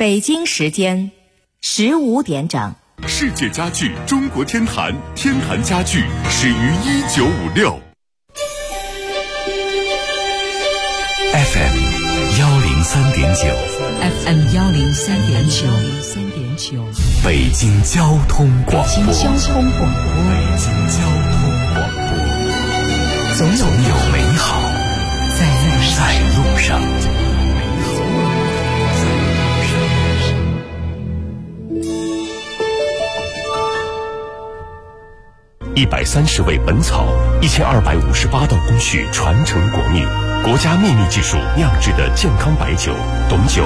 北京时间15点整。 世界家具中国天坛，天坛家具始于1956。FM 103.9 FM 103.9 北京交通广播。总有美好在路上。130味本草，1258道工序传承国秘，国家秘密技术酿制的健康白酒，董酒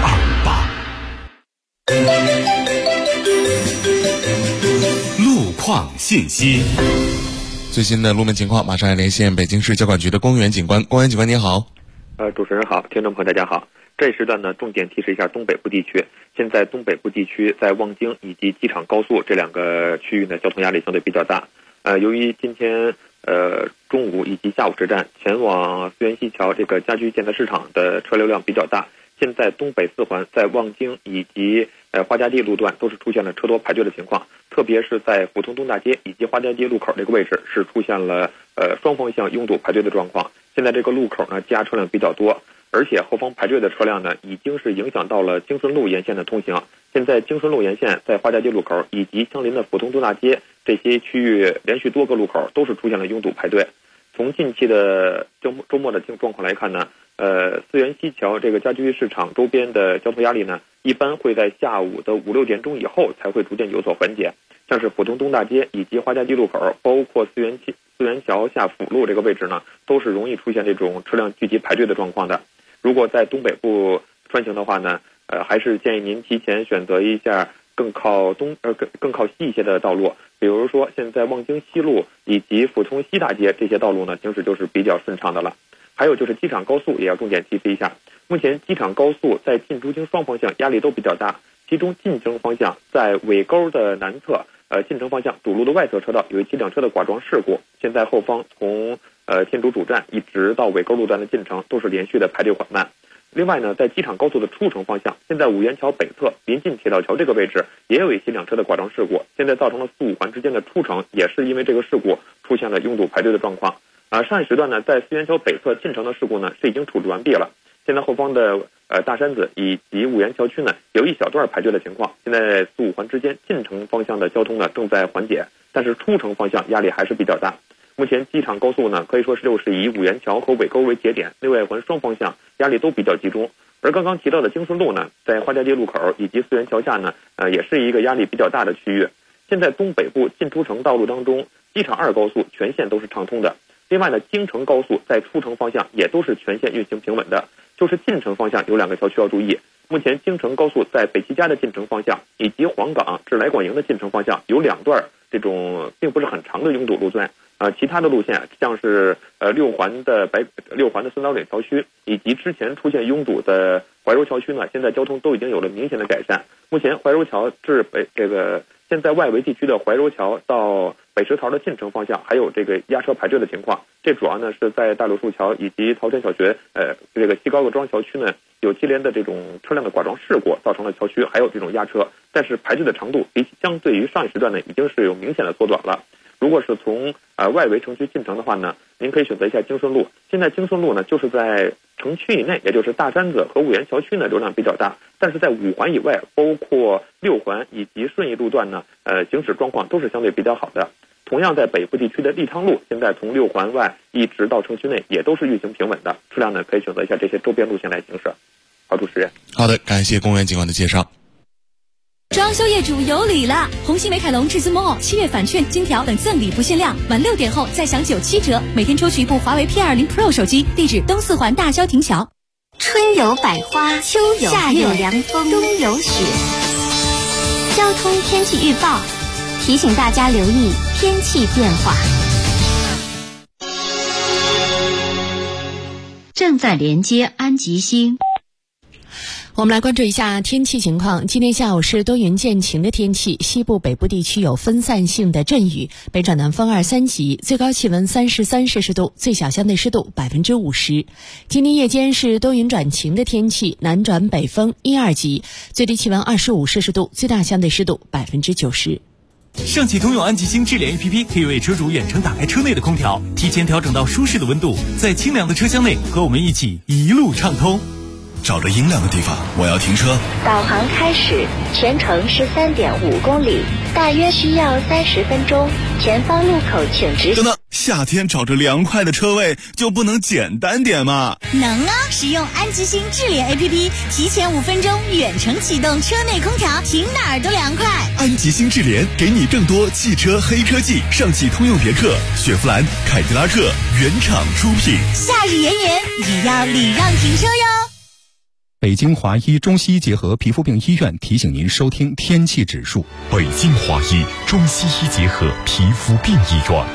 1258。路况信息。 最新的路面情况，马上来连线北京市交管局的公园警官。公园警官您好。 主持人好，听众朋友大家好。这一时段呢，重点提示一下东北部地区。现在东北部地区在望京以及机场高速这两个区域呢，交通压力相对比较大。由于今天中午以及下午时段前往思源西桥这个家居建材市场的车流量比较大，现在东北四环在望京以及花家街路段都是出现了车多排队的情况，特别是在普通东大街以及花家街路口这个位置是出现了双方向拥堵排队的状况。现在这个路口呢，积压车辆比较多，而且后方排队的车辆呢，已经是影响到了京顺路沿线的通行。现在京顺路沿线在花家街路口以及相邻的普通东大街这些区域，连续多个路口都是出现了拥堵排队。从近期的周末的状况来看呢，思源西桥这个家居市场周边的交通压力呢，一般会在下午的5、6点钟以后才会逐渐有所缓解。像是普通东大街以及花家街路口，包括思源桥下辅路这个位置呢，都是容易出现这种车辆聚集排队的状况的。如果在东北部穿行的话呢，还是建议您提前选择一下更靠西一些的道路，比如说现在望京西路以及阜通西大街这些道路呢，行驶就是比较顺畅的了。还有就是机场高速也要重点提示一下，目前机场高速在进出京双方向压力都比较大，其中进城方向在尾沟的南侧，进城方向主路的外侧车道有一起两车的剐撞事故，现在后方从天竺主站一直到尾沟路段的进城都是连续的排队缓慢。另外呢，在机场高速的出城方向，现在五元桥北侧临近铁道桥这个位置也有一起两车的剐撞事故，现在造成了4、5环之间的出城也是因为这个事故出现了拥堵排队的状况。上一时段呢，在思源桥北侧进城的事故呢是已经处置完毕了，现在后方的大山子以及五元桥区呢有一小段排队的情况，现在4、5环之间进城方向的交通呢正在缓解，但是出城方向压力还是比较大。目前机场高速呢可以说是以五元桥和尾沟为节点，内外环双方向压力都比较集中。而刚刚提到的京顺路呢，在花家街路口以及思源桥下呢，也是一个压力比较大的区域。现在东北部进出城道路当中，机场2高速全线都是畅通的。另外呢，京承高速在出城方向也都是全线运行平稳的，就是进城方向有2个桥区要注意。目前京承高速在北齐家的进城方向以及黄岗至来广营的进城方向有2段这种并不是很长的拥堵路段。其他的路线像是6环的孙老岭桥区以及之前出现拥堵的怀柔桥区呢，现在交通都已经有了明显的改善。目前怀柔桥至现在外围地区的怀柔桥到北石桃的进城方向还有这个压车排队的情况，这主要呢是在大柳树桥以及桃田小学这个西高各庄桥区呢有接连的这种车辆的剐撞事故，造成了桥区还有这种压车，但是排队的长度相对于上一时段呢已经是有明显的缩短了。如果是从外围城区进城的话呢，您可以选择一下京顺路。现在京顺路呢就是在城区以内，也就是大山子和五元桥区呢流量比较大，但是在5环以外，包括6环以及顺义路段呢，行驶状况都是相对比较好的。同样在北部地区的立汤路，现在从6环外一直到城区内也都是运行平稳的，车辆呢可以选择一下这些周边路线来行驶。好，主持人。 好的，感谢公园警官的介绍。 装修业主有礼了！红星美凯龙至尊 Mall7月返券、金条等赠礼不限量，晚6点后再享97折，每天抽取一部华为 P20 Pro 手机。地址东四环大萧亭桥。 春有百花，秋有夏有凉风，冬有雪。交通天气预报提醒大家留意天气变化。 正在连接安吉星。 我们来关注一下天气情况。今天下午是多云见晴的天气，西部北部地区有分散性的阵雨，北转南风2、3级，最高气温33摄氏度，最小相对湿度50%。今天夜间是多云转晴的天气，南转北风1、2级，最低气温25摄氏度，最大相对湿度90%。 上汽通用安吉星智联 APP 可以为车主远程打开车内的空调，提前调整到舒适的温度，在清凉的车厢内和我们一起一路畅通。 找着阴凉的地方，我要停车。 导航开始，全程是3.5公里，大约需要30分钟。前方路口请直。 等等，夏天找着凉快的车位就不能简单点吗？ 能啊！使用安吉星智联 APP， 提前5分钟远程启动车内空调，停哪儿都凉快。 安吉星智联给你更多汽车黑科技，上汽通用别克、雪佛兰、凯迪拉克原厂出品。 夏日炎炎，也要礼让停车哟。 北京华医中西医结合皮肤病医院提醒您收听天气指数。 北京华医中西医结合皮肤病医院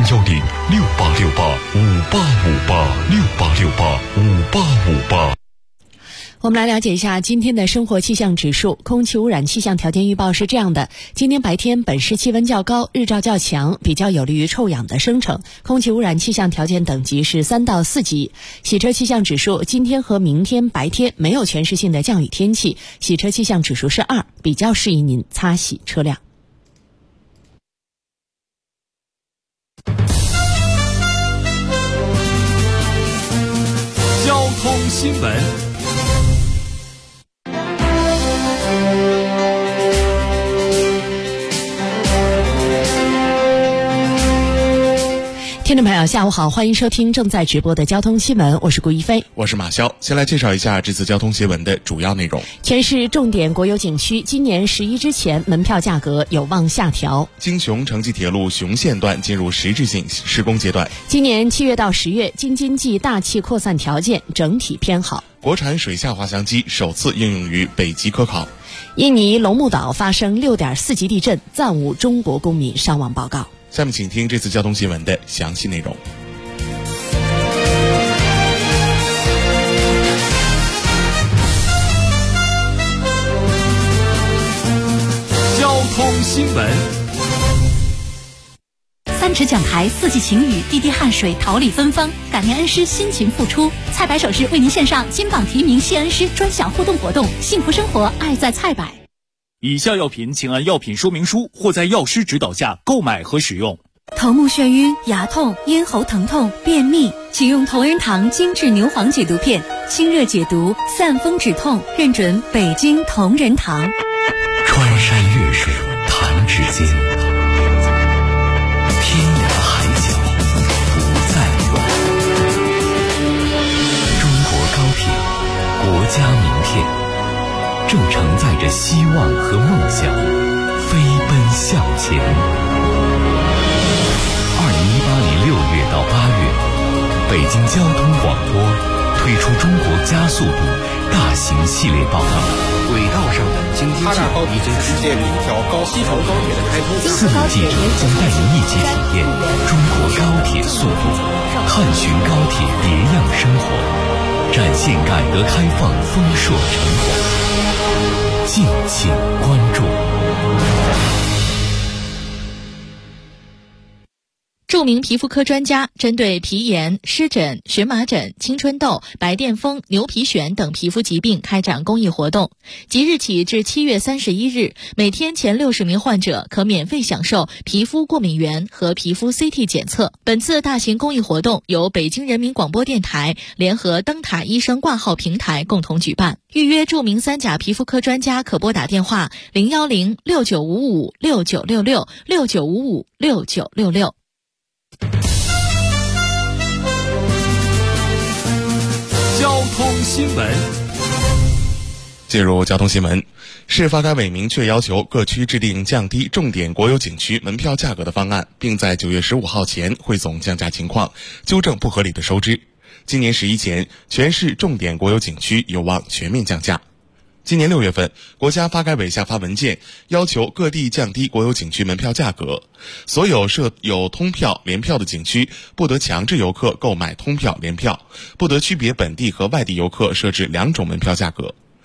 ，010-6868-5858，6868-5858。 我们来了解一下今天的生活气象指数。空气污染气象条件预报是这样的：今天白天本市气温较高，日照较强，比较有利于臭氧的生成，空气污染气象条件等级是3到4级。洗车气象指数，今天和明天白天没有全时性的降雨天气，洗车气象指数是2，比较适宜您擦洗车辆。 交通新闻。 听众朋友下午好，欢迎收听正在直播的交通新闻，我是顾一飞， 我是马潇。先来介绍一下这次交通新闻的主要内容。 全市重点国有景区今年11之前门票价格有望下调。 京雄城际铁路雄县段进入实质性施工阶段。 今年7月到10月京津冀大气扩散条件整体偏好。 国产水下滑翔机首次应用于北极科考。 印尼龙目岛发生6.4级地震，暂无中国公民伤亡报告。 下面请听这次交通新闻的详细内容。 交通新闻。 3尺讲台4季晴雨，滴滴汗水桃李芬芳，感念恩师辛勤付出。菜百首饰为您献上金榜题名谢恩师专享互动活动，幸福生活爱在菜百。 以下药品请按药品说明书或在药师指导下购买和使用。 头目眩晕、牙痛、咽喉疼痛、便秘，请用同仁堂精致牛黄解毒片，清热解毒，散风止痛，认准北京同仁堂。 穿山越水弹指间，天涯海角不再远。中国高铁，国家名片，正承载着希望和梦想，飞奔向前。2018年6月到8月，北京交通广播推出中国加速度大型系列报道，轨道上的京津冀已经实现了一条西成高铁的开通。4名记者将带您一起体验中国高铁速度，探寻高铁别样生活，展现改革开放丰硕成果。敬请关注。 著名皮肤科专家针对皮炎、湿疹、荨麻疹、青春痘、白癜风、牛皮癣等皮肤疾病开展公益活动。即日起至7月31日，每天前60名患者可免费享受皮肤过敏原和皮肤 CT 检测。本次大型公益活动由北京人民广播电台联合灯塔医生挂号平台共同举办。预约著名3甲皮肤科专家可拨打电话010-6955-6966 6955-6966。 交通新闻。 进入交通新闻，市发改委明确要求各区制定降低重点国有景区门票价格的方案，并在9月15号前汇总降价情况，纠正不合理的收支。今年11前，全市重点国有景区有望全面降价。今年6月份，国家发改委下发文件，要求各地降低国有景区门票价格。所有设有通票、联票的景区，不得强制游客购买通票、联票，不得区别本地和外地游客设置2种门票价格。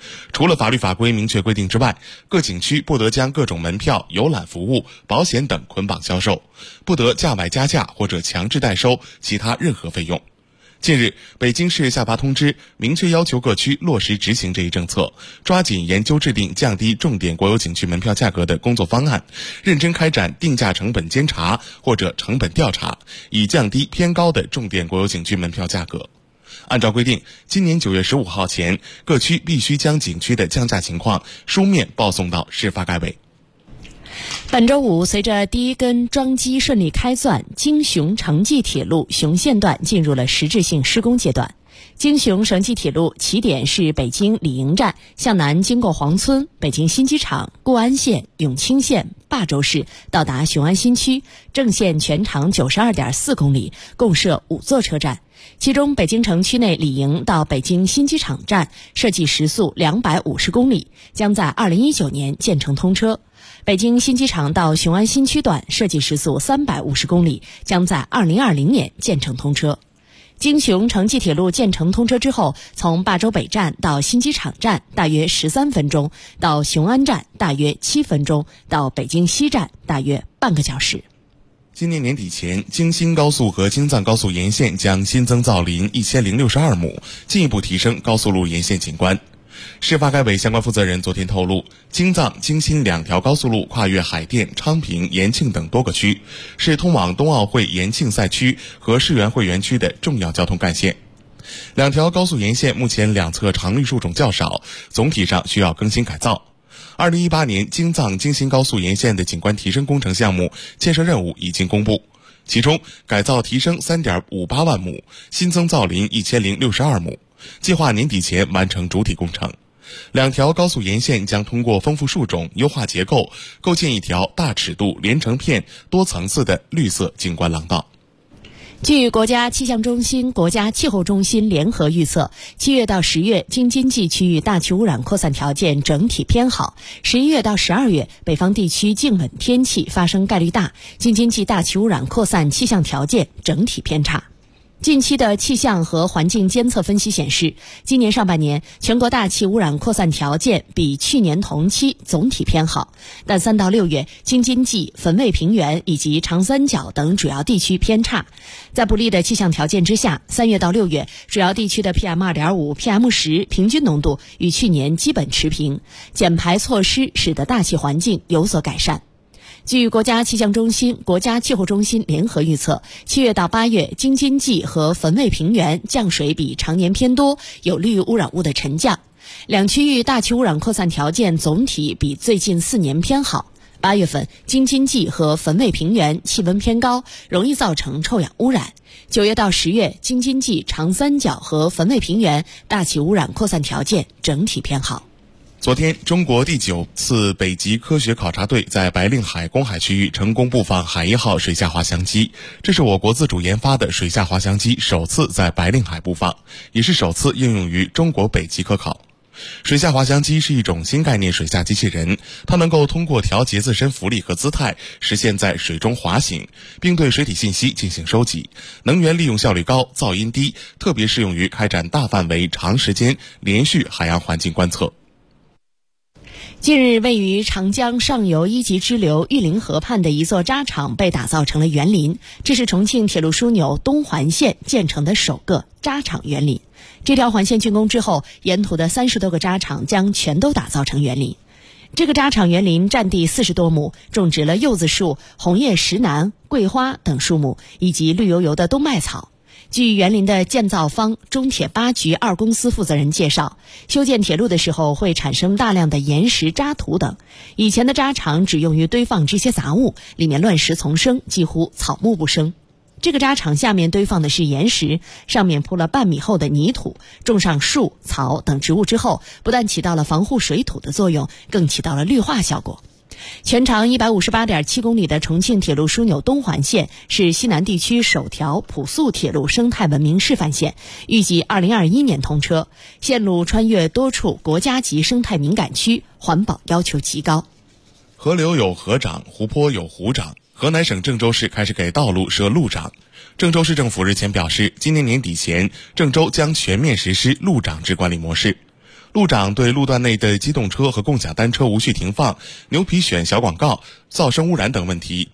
除了法律法规明确规定之外，各景区不得将各种门票、游览服务、保险等捆绑销售，不得价外加价或者强制代收其他任何费用。近日，北京市下发通知，明确要求各区落实执行这一政策，抓紧研究制定降低重点国有景区门票价格的工作方案，认真开展定价成本监察或者成本调查，以降低偏高的重点国有景区门票价格。按照规定，今年9月15号前，各区必须将景区的降价情况书面报送到市发改委。 本周五，随着第一根桩基顺利开钻，京雄城际铁路雄县段进入了实质性施工阶段。京雄城际铁路起点是北京李营站，向南经过黄村、北京新机场、固安县、永清县、霸州市，到达雄安新区，正线全长92.4公里，共设5座车站。其中，北京城区内李营到北京新机场站设计时速250公里，将在2019年建成通车。北京新机场到雄安新区段设计时速350公里，将在2020年建成通车。京雄城际铁路建成通车之后，从霸州北站到新机场站大约13分钟，到雄安站大约7分钟，到北京西站大约半个小时。 今年年底前，京新高速和京藏高速沿线将新增造林1062亩，进一步提升高速路沿线景观。市发改委相关负责人昨天透露，京藏、京新2条高速路跨越海淀、昌平、延庆等多个区，是通往冬奥会延庆赛区和世园会园区的重要交通干线。2条高速沿线目前两侧常绿树种较少，总体上需要更新改造。2018年京藏、京新高速沿线的景观提升工程项目建设任务已经公布，其中改造提升3.58万亩，新增造林1062亩，计划年底前完成主体工程。2条高速沿线将通过丰富树种、优化结构，构建一条大尺度、连成片、多层次的绿色景观廊道。 据国家气象中心、国家气候中心联合预测，7月到10月京津冀区域大气污染扩散条件整体偏好；11月到12月北方地区静稳天气发生概率大，京津冀大气污染扩散气象条件整体偏差。近期的气象和环境监测分析显示，今年上半年全国大气污染扩散条件比去年同期总体偏好，但3到6月京津冀、汾渭平原以及长三角等主要地区偏差。在不利的气象条件之下，3月到6月主要地区的 PM2.5、PM10 平均浓度与去年基本持平，减排措施使得大气环境有所改善。据国家气象中心、国家气候中心联合预测，7月到8月京津冀和汾渭平原降水比常年偏多，有利于污染物的沉降。两区域大气污染扩散条件总体比最近4年偏好。8月份京津冀和汾渭平原气温偏高，容易造成臭氧污染。9月到10月京津冀、长三角和汾渭平原大气污染扩散条件整体偏好。 昨天，中国第9次北极科学考察队在白令海公海区域成功布放海1号水下滑翔机，这是我国自主研发的水下滑翔机首次在白令海布放，也是首次应用于中国北极科考。水下滑翔机是一种新概念水下机器人，它能够通过调节自身浮力和姿态，实现在水中滑行，并对水体信息进行收集，能源利用效率高，噪音低，特别适用于开展大范围、长时间、连续海洋环境观测。 近日，位于长江上游1级支流玉林河畔的一座渣场被打造成了园林，这是重庆铁路枢纽东环线建成的首个渣场园林。这条环线竣工之后，沿途的30多个渣场将全都打造成园林。这个渣场园林占地40多亩，种植了柚子树、红叶石楠、桂花等树木，以及绿油油的冬麦草。据园林的建造方中铁8局2公司负责人介绍，修建铁路的时候会产生大量的岩石、渣土等。以前的渣场只用于堆放这些杂物，里面乱石丛生，几乎草木不生。这个渣场下面堆放的是岩石，上面铺了半米厚的泥土，种上树、草等植物之后，不但起到了防护水土的作用，更起到了绿化效果。全长158.7公里的重庆铁路枢纽东环线是西南地区首条普速铁路生态文明示范线，预计2021年通车。线路穿越多处国家级生态敏感区，环保要求极高。 河流有河涨，湖泊有湖涨。河南省郑州市开始给道路设路涨。郑州市政府日前表示，今年年底前，郑州将全面实施路涨制管理模式。 路长对路段内的机动车和共享单车无序停放、牛皮癣小广告、噪声污染等问题